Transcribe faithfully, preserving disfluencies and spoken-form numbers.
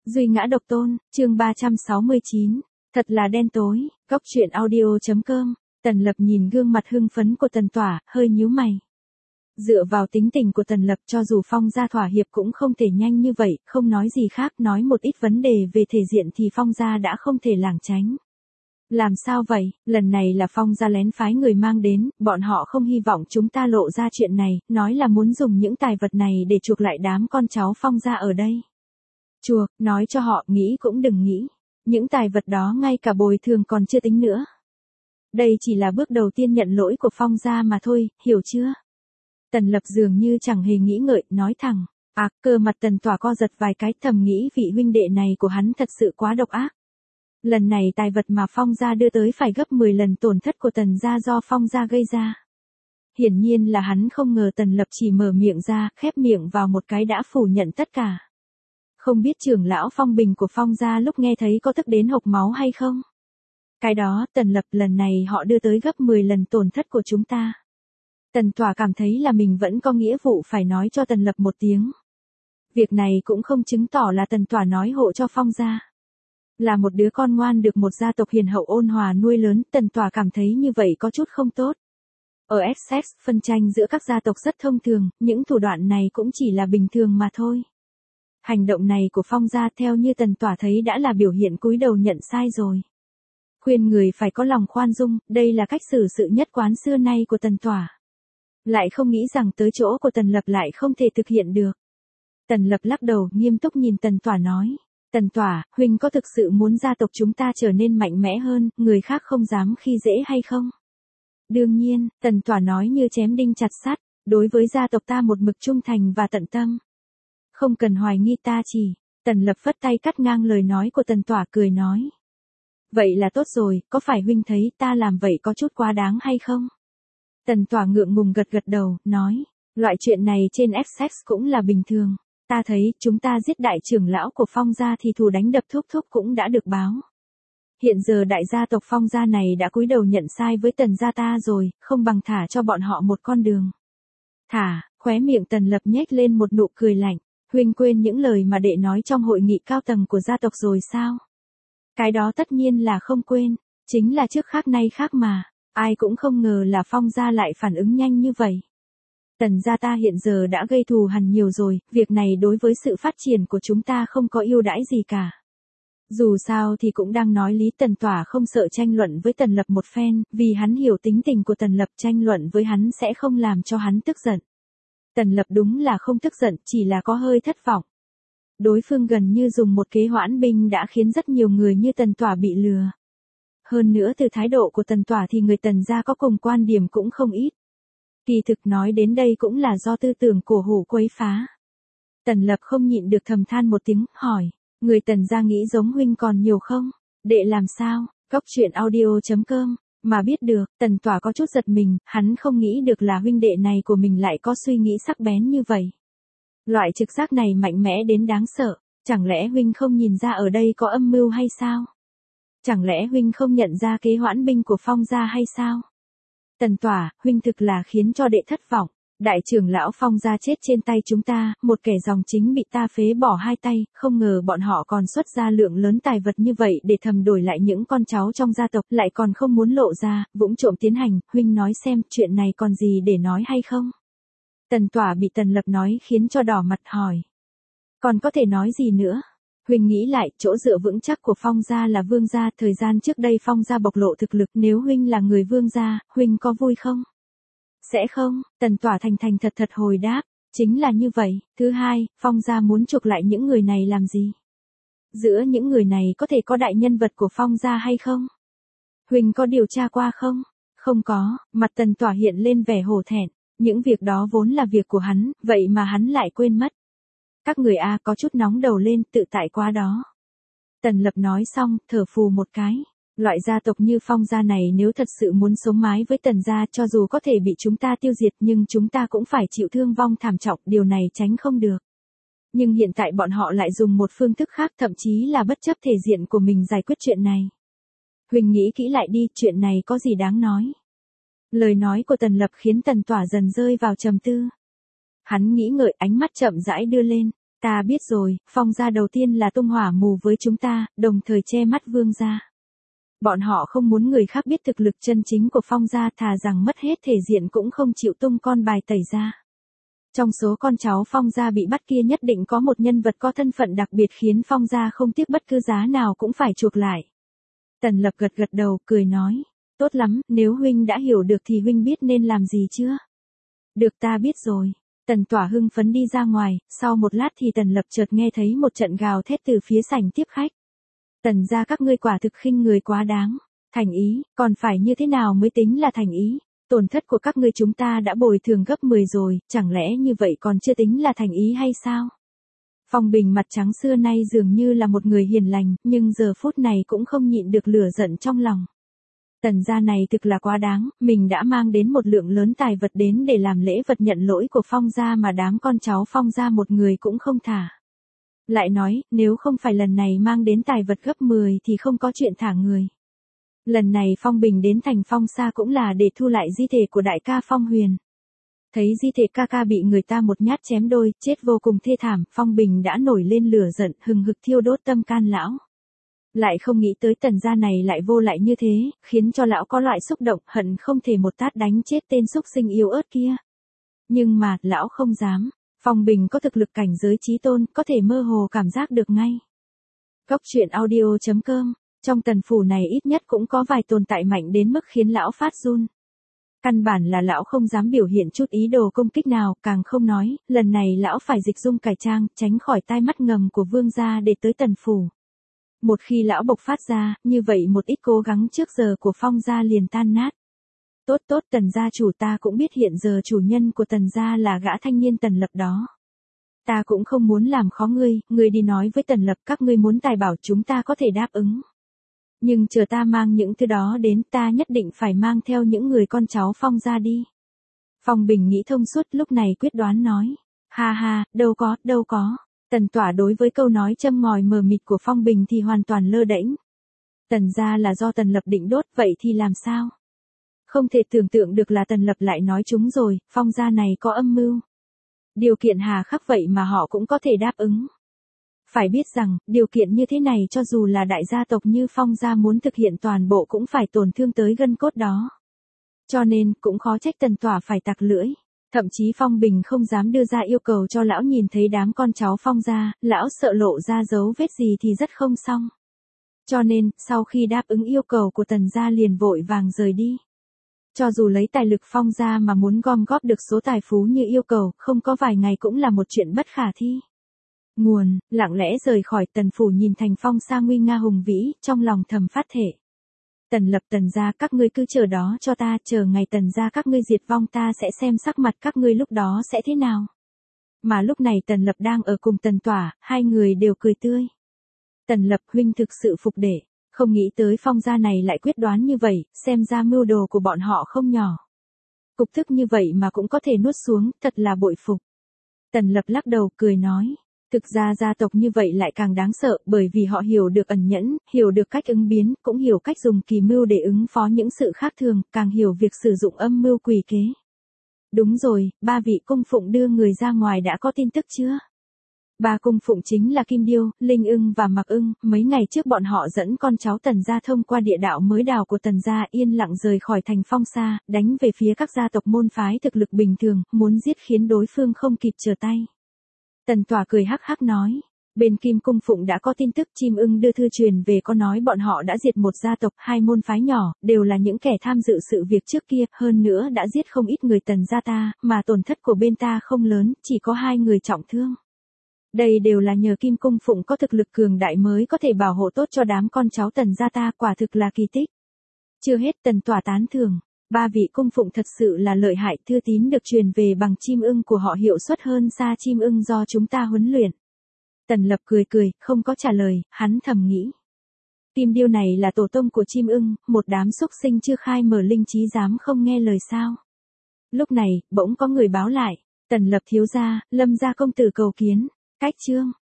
Duy ngã độc tôn, chương ba trăm sáu mươi chín. Thật là đen tối, góc truyện audio.com. Tần Lập nhìn gương mặt hưng phấn của Tần Tỏa, hơi nhíu mày. Dựa vào tính tình của Tần Lập, cho dù Phong gia thỏa hiệp cũng không thể nhanh như vậy, không nói gì khác, nói một ít vấn đề về thể diện thì Phong gia đã không thể lảng tránh. Làm sao vậy, lần này là Phong gia lén phái người mang đến, bọn họ không hy vọng chúng ta lộ ra chuyện này, nói là muốn dùng những tài vật này để chuộc lại đám con cháu Phong gia ở đây. Chuộc, nói cho họ, nghĩ cũng đừng nghĩ. Những tài vật đó ngay cả bồi thường còn chưa tính nữa. Đây chỉ là bước đầu tiên nhận lỗi của Phong gia mà thôi, hiểu chưa? Tần Lập dường như chẳng hề nghĩ ngợi, nói thẳng. À, cơ mặt Tần Tỏa co giật vài cái, thầm nghĩ vị huynh đệ này của hắn thật sự quá độc ác. Lần này tài vật mà Phong gia đưa tới phải gấp mười lần tổn thất của Tần gia do Phong gia gây ra. Hiển nhiên là hắn không ngờ Tần Lập chỉ mở miệng ra, khép miệng vào một cái đã phủ nhận tất cả. Không biết trưởng lão Phong Bình của Phong gia lúc nghe thấy có tức đến hộc máu hay không? Cái đó, Tần Lập, lần này họ đưa tới gấp mười lần tổn thất của chúng ta. Tần Tỏa cảm thấy là mình vẫn có nghĩa vụ phải nói cho Tần Lập một tiếng. Việc này cũng không chứng tỏ là Tần Tỏa nói hộ cho Phong gia. Là một đứa con ngoan được một gia tộc hiền hậu ôn hòa nuôi lớn, Tần Tỏa cảm thấy như vậy có chút không tốt. Ở Essex, phân tranh giữa các gia tộc rất thông thường, những thủ đoạn này cũng chỉ là bình thường mà thôi. Hành động này của Phong gia theo như Tần Tỏa thấy đã là biểu hiện cúi đầu nhận sai rồi. Khuyên người phải có lòng khoan dung, đây là cách xử sự nhất quán xưa nay của Tần Tỏa. Lại không nghĩ rằng tới chỗ của Tần Lập lại không thể thực hiện được. Tần Lập lắc đầu, nghiêm túc nhìn Tần Tỏa nói. Tần Tỏa, huynh có thực sự muốn gia tộc chúng ta trở nên mạnh mẽ hơn, người khác không dám khi dễ hay không? Đương nhiên, Tần Tỏa nói như chém đinh chặt sắt, đối với gia tộc ta một mực trung thành và tận tâm. Không cần hoài nghi ta chỉ. Tần Lập phất tay cắt ngang lời nói của Tần Tỏa, cười nói. Vậy là tốt rồi, có phải huynh thấy ta làm vậy có chút quá đáng hay không? Tần Tỏa ngượng ngùng gật gật đầu, nói. Loại chuyện này trên Essex cũng là bình thường. Ta thấy, chúng ta giết đại trưởng lão của Phong gia thì thù đánh đập thúc thúc cũng đã được báo. Hiện giờ đại gia tộc Phong gia này đã cúi đầu nhận sai với Tần gia ta rồi, không bằng thả cho bọn họ một con đường. Thả, khóe miệng Tần Lập nhếch lên một nụ cười lạnh. Huynh quên những lời mà đệ nói trong hội nghị cao tầng của gia tộc rồi sao? Cái đó tất nhiên là không quên, chính là trước khác nay khác mà, ai cũng không ngờ là Phong gia lại phản ứng nhanh như vậy. Tần gia ta hiện giờ đã gây thù hằn nhiều rồi, việc này đối với sự phát triển của chúng ta không có ưu đãi gì cả. Dù sao thì cũng đang nói lý. Tần Tỏa không sợ tranh luận với Tần Lập một phen, vì hắn hiểu tính tình của Tần Lập, tranh luận với hắn sẽ không làm cho hắn tức giận. Tần Lập đúng là không tức giận, chỉ là có hơi thất vọng. Đối phương gần như dùng một kế hoãn binh đã khiến rất nhiều người như Tần Tỏa bị lừa. Hơn nữa từ thái độ của Tần Tỏa thì người Tần gia có cùng quan điểm cũng không ít. Kỳ thực nói đến đây cũng là do tư tưởng cổ hủ quấy phá. Tần Lập không nhịn được thầm than một tiếng, hỏi. Người Tần gia nghĩ giống huynh còn nhiều không? Đệ làm sao? Góc truyện audio.com. Mà biết được, Tần Tỏa có chút giật mình, hắn không nghĩ được là huynh đệ này của mình lại có suy nghĩ sắc bén như vậy. Loại trực giác này mạnh mẽ đến đáng sợ, chẳng lẽ huynh không nhìn ra ở đây có âm mưu hay sao? Chẳng lẽ huynh không nhận ra kế hoãn binh của Phong gia hay sao? Tần Tỏa, huynh thực là khiến cho đệ thất vọng. Đại trưởng lão Phong gia chết trên tay chúng ta, một kẻ dòng chính bị ta phế bỏ hai tay, không ngờ bọn họ còn xuất ra lượng lớn tài vật như vậy để thầm đổi lại những con cháu trong gia tộc, lại còn không muốn lộ ra, vụng trộm tiến hành, huynh nói xem, chuyện này còn gì để nói hay không? Tần Tỏa bị Tần Lập nói khiến cho đỏ mặt, hỏi. Còn có thể nói gì nữa? Huynh nghĩ lại, chỗ dựa vững chắc của Phong gia là Vương gia, thời gian trước đây Phong gia bộc lộ thực lực, nếu huynh là người Vương gia, huynh có vui không? Sẽ không, Tần Tỏa thành thành thật thật hồi đáp, chính là như vậy. Thứ hai, Phong gia muốn chuộc lại những người này làm gì? Giữa những người này có thể có đại nhân vật của Phong gia hay không? Huynh có điều tra qua không? Không có, mặt Tần Tỏa hiện lên vẻ hổ thẹn, những việc đó vốn là việc của hắn, vậy mà hắn lại quên mất. Các người A có chút nóng đầu lên, tự tại quá đó. Tần Lập nói xong, thở phù một cái. Loại gia tộc như Phong gia này nếu thật sự muốn sống mái với Tần gia, cho dù có thể bị chúng ta tiêu diệt nhưng chúng ta cũng phải chịu thương vong thảm trọng, điều này tránh không được. Nhưng hiện tại bọn họ lại dùng một phương thức khác, thậm chí là bất chấp thể diện của mình giải quyết chuyện này. Huỳnh nghĩ kỹ lại đi, chuyện này có gì đáng nói. Lời nói của Tần Lập khiến Tần Tỏa dần rơi vào trầm tư. Hắn nghĩ ngợi, ánh mắt chậm rãi đưa lên. Ta biết rồi, Phong gia đầu tiên là tung hỏa mù với chúng ta, đồng thời che mắt Vương gia. Bọn họ không muốn người khác biết thực lực chân chính của Phong gia, thà rằng mất hết thể diện cũng không chịu tung con bài tẩy ra. Trong số con cháu Phong gia bị bắt kia nhất định có một nhân vật có thân phận đặc biệt khiến Phong gia không tiếc bất cứ giá nào cũng phải chuộc lại. Tần Lập gật gật đầu, cười nói, tốt lắm, nếu huynh đã hiểu được thì huynh biết nên làm gì chưa? Được, ta biết rồi. Tần Tỏa hưng phấn đi ra ngoài, sau một lát thì Tần Lập chợt nghe thấy một trận gào thét từ phía sảnh tiếp khách. Tần gia các ngươi quả thực khinh người quá đáng. Thành ý, còn phải như thế nào mới tính là thành ý? Tổn thất của các ngươi chúng ta đã bồi thường gấp mười rồi, chẳng lẽ như vậy còn chưa tính là thành ý hay sao? Phong Bình mặt trắng xưa nay dường như là một người hiền lành, nhưng giờ phút này cũng không nhịn được lửa giận trong lòng. Tần gia này thực là quá đáng, mình đã mang đến một lượng lớn tài vật đến để làm lễ vật nhận lỗi của Phong gia mà đám con cháu Phong gia một người cũng không thả. Lại nói, nếu không phải lần này mang đến tài vật gấp mười thì không có chuyện thả người. Lần này Phong Bình đến thành Phong Sa cũng là để thu lại di thể của đại ca Phong Huyền. Thấy di thể ca ca bị người ta một nhát chém đôi, chết vô cùng thê thảm, Phong Bình đã nổi lên lửa giận, hừng hực thiêu đốt tâm can lão. Lại không nghĩ tới Tần gia này lại vô lại như thế, khiến cho lão có loại xúc động, hận không thể một tát đánh chết tên xúc sinh yếu ớt kia. Nhưng mà, lão không dám. Phong Bình có thực lực cảnh giới chí tôn, có thể mơ hồ cảm giác được ngay. Góc truyện audio chấm com, trong tần phủ này ít nhất cũng có vài tồn tại mạnh đến mức khiến lão phát run. Căn bản là lão không dám biểu hiện chút ý đồ công kích nào, càng không nói, lần này lão phải dịch dung cải trang, tránh khỏi tai mắt ngầm của vương gia để tới tần phủ. Một khi lão bộc phát ra, như vậy một ít cố gắng trước giờ của Phong gia liền tan nát. Tốt tốt, Tần gia chủ, ta cũng biết hiện giờ chủ nhân của Tần gia là gã thanh niên Tần Lập đó. Ta cũng không muốn làm khó ngươi, ngươi đi nói với Tần Lập các ngươi muốn tài bảo chúng ta có thể đáp ứng. Nhưng chờ ta mang những thứ đó đến, ta nhất định phải mang theo những người con cháu Phong gia đi. Phong Bình nghĩ thông suốt lúc này quyết đoán nói. Ha ha, đâu có, đâu có. Tần Tỏa đối với câu nói châm ngòi mờ mịt của Phong Bình thì hoàn toàn lơ đễnh. Tần gia là do Tần Lập định đốt, vậy thì làm sao? Không thể tưởng tượng được là Tần Lập lại nói chúng rồi, Phong gia này có âm mưu. Điều kiện hà khắc vậy mà họ cũng có thể đáp ứng. Phải biết rằng, điều kiện như thế này cho dù là đại gia tộc như Phong gia muốn thực hiện toàn bộ cũng phải tổn thương tới gân cốt đó. Cho nên, cũng khó trách Tần Tỏa phải tặc lưỡi. Thậm chí Phong Bình không dám đưa ra yêu cầu cho lão nhìn thấy đám con cháu Phong gia, lão sợ lộ ra dấu vết gì thì rất không xong. Cho nên, sau khi đáp ứng yêu cầu của Tần gia liền vội vàng rời đi. Cho dù lấy tài lực Phong gia mà muốn gom góp được số tài phú như yêu cầu, không có vài ngày cũng là một chuyện bất khả thi. Nguồn, lặng lẽ rời khỏi Tần phủ nhìn thành Phong Sa nguy nga hùng vĩ, trong lòng thầm phát thể. Tần Lập, Tần gia các ngươi cứ chờ đó cho ta, chờ ngày Tần gia các ngươi diệt vong ta sẽ xem sắc mặt các ngươi lúc đó sẽ thế nào. Mà lúc này Tần Lập đang ở cùng Tần Tỏa, hai người đều cười tươi. Tần Lập, huynh thực sự phục để. Không nghĩ tới Phong gia này lại quyết đoán như vậy, xem ra mưu đồ của bọn họ không nhỏ. Cục thức như vậy mà cũng có thể nuốt xuống, thật là bội phục. Tần Lập lắc đầu cười nói. Thực ra gia tộc như vậy lại càng đáng sợ, bởi vì họ hiểu được ẩn nhẫn, hiểu được cách ứng biến, cũng hiểu cách dùng kỳ mưu để ứng phó những sự khác thường, càng hiểu việc sử dụng âm mưu quỷ kế. Đúng rồi, ba vị cung phụng đưa người ra ngoài đã có tin tức chưa? Ba cung phụng chính là Kim Điêu, Linh Ưng và Mạc Ưng, mấy ngày trước bọn họ dẫn con cháu Tần gia thông qua địa đạo mới đào của Tần gia yên lặng rời khỏi thành Phong Sa, đánh về phía các gia tộc môn phái thực lực bình thường, muốn giết khiến đối phương không kịp trở tay. Tần Tỏa cười hắc hắc nói, bên Kim cung phụng đã có tin tức, Chim Ưng đưa thư truyền về có nói bọn họ đã diệt một gia tộc, hai môn phái nhỏ, đều là những kẻ tham dự sự việc trước kia, hơn nữa đã giết không ít người Tần gia ta, mà tổn thất của bên ta không lớn, chỉ có hai người trọng thương. Đây đều là nhờ Kim cung phụng có thực lực cường đại mới có thể bảo hộ tốt cho đám con cháu Tần gia ta, quả thực là kỳ tích. Chưa hết, Tần Tỏa tán thưởng. Ba vị cung phụng thật sự là lợi hại, thư tín được truyền về bằng Chim Ưng của họ hiệu suất hơn xa Chim Ưng do chúng ta huấn luyện. Tần Lập cười cười, không có trả lời, hắn thầm nghĩ. Kim Điêu này là tổ tông của Chim Ưng, một đám xúc sinh chưa khai mở linh trí dám không nghe lời sao. Lúc này, bỗng có người báo lại, Tần Lập thiếu gia, Lâm gia công tử cầu kiến, cách chương.